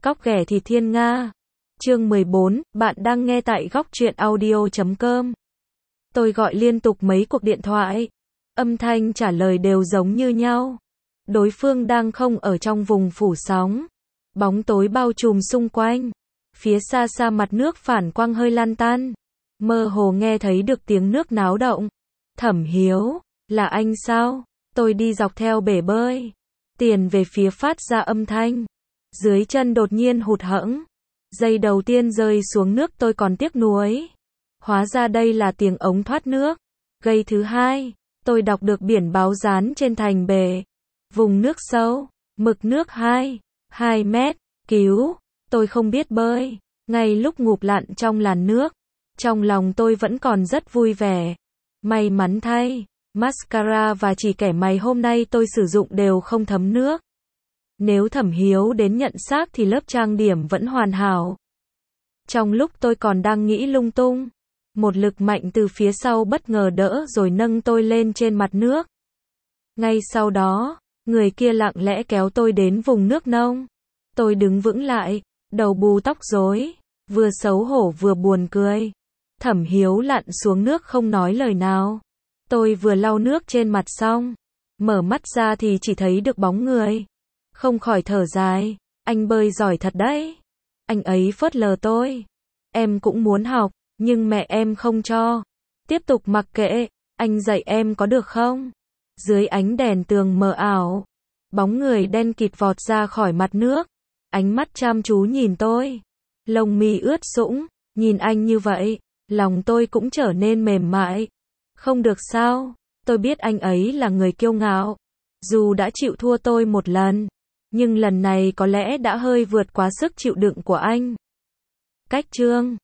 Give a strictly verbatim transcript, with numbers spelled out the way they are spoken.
Cóc ghẻ thì thiên nga. Chương mười bốn, bạn đang nghe tại góc truyện audio chấm com. Tôi gọi liên tục mấy cuộc điện thoại. Âm thanh trả lời đều giống như nhau. Đối phương đang không ở trong vùng phủ sóng. Bóng tối bao trùm xung quanh. Phía xa xa mặt nước phản quang hơi lan tan. Mơ hồ nghe thấy được tiếng nước náo động. Thẩm Hiếu, là anh sao? Tôi đi dọc theo bể bơi. Tiền về phía phát ra âm thanh. Dưới chân đột nhiên hụt hẫng. Giây đầu tiên rơi xuống nước tôi còn tiếc nuối. Hóa ra đây là tiếng ống thoát nước. Giây thứ hai, tôi đọc được biển báo dán trên thành bể. Vùng nước sâu, mực nước hai, hai mét, cứu, tôi không biết bơi. Ngay lúc ngụp lặn trong làn nước, trong lòng tôi vẫn còn rất vui vẻ. May mắn thay, mascara và chỉ kẻ mày hôm nay tôi sử dụng đều không thấm nước. Nếu Thẩm Hiếu đến nhận xác thì lớp trang điểm vẫn hoàn hảo. Trong lúc tôi còn đang nghĩ lung tung, một lực mạnh từ phía sau bất ngờ đỡ rồi nâng tôi lên trên mặt nước. Ngay sau đó, người kia lặng lẽ kéo tôi đến vùng nước nông. Tôi đứng vững lại, đầu bù tóc rối, vừa xấu hổ vừa buồn cười. Thẩm Hiếu lặn xuống nước không nói lời nào. Tôi vừa lau nước trên mặt xong, mở mắt ra thì chỉ thấy được bóng người. Không khỏi thở dài, anh bơi giỏi thật đấy. Anh ấy phớt lờ tôi. Em cũng muốn học, nhưng mẹ em không cho. Tiếp tục mặc kệ, anh dạy em có được không? Dưới ánh đèn tường mờ ảo, bóng người đen kịt vọt ra khỏi mặt nước. Ánh mắt chăm chú nhìn tôi. Lông mi ướt sũng, nhìn anh như vậy, lòng tôi cũng trở nên mềm mại. Không được sao, tôi biết anh ấy là người kiêu ngạo. Dù đã chịu thua tôi một lần, nhưng lần này có lẽ đã hơi vượt quá sức chịu đựng của anh. Cách chương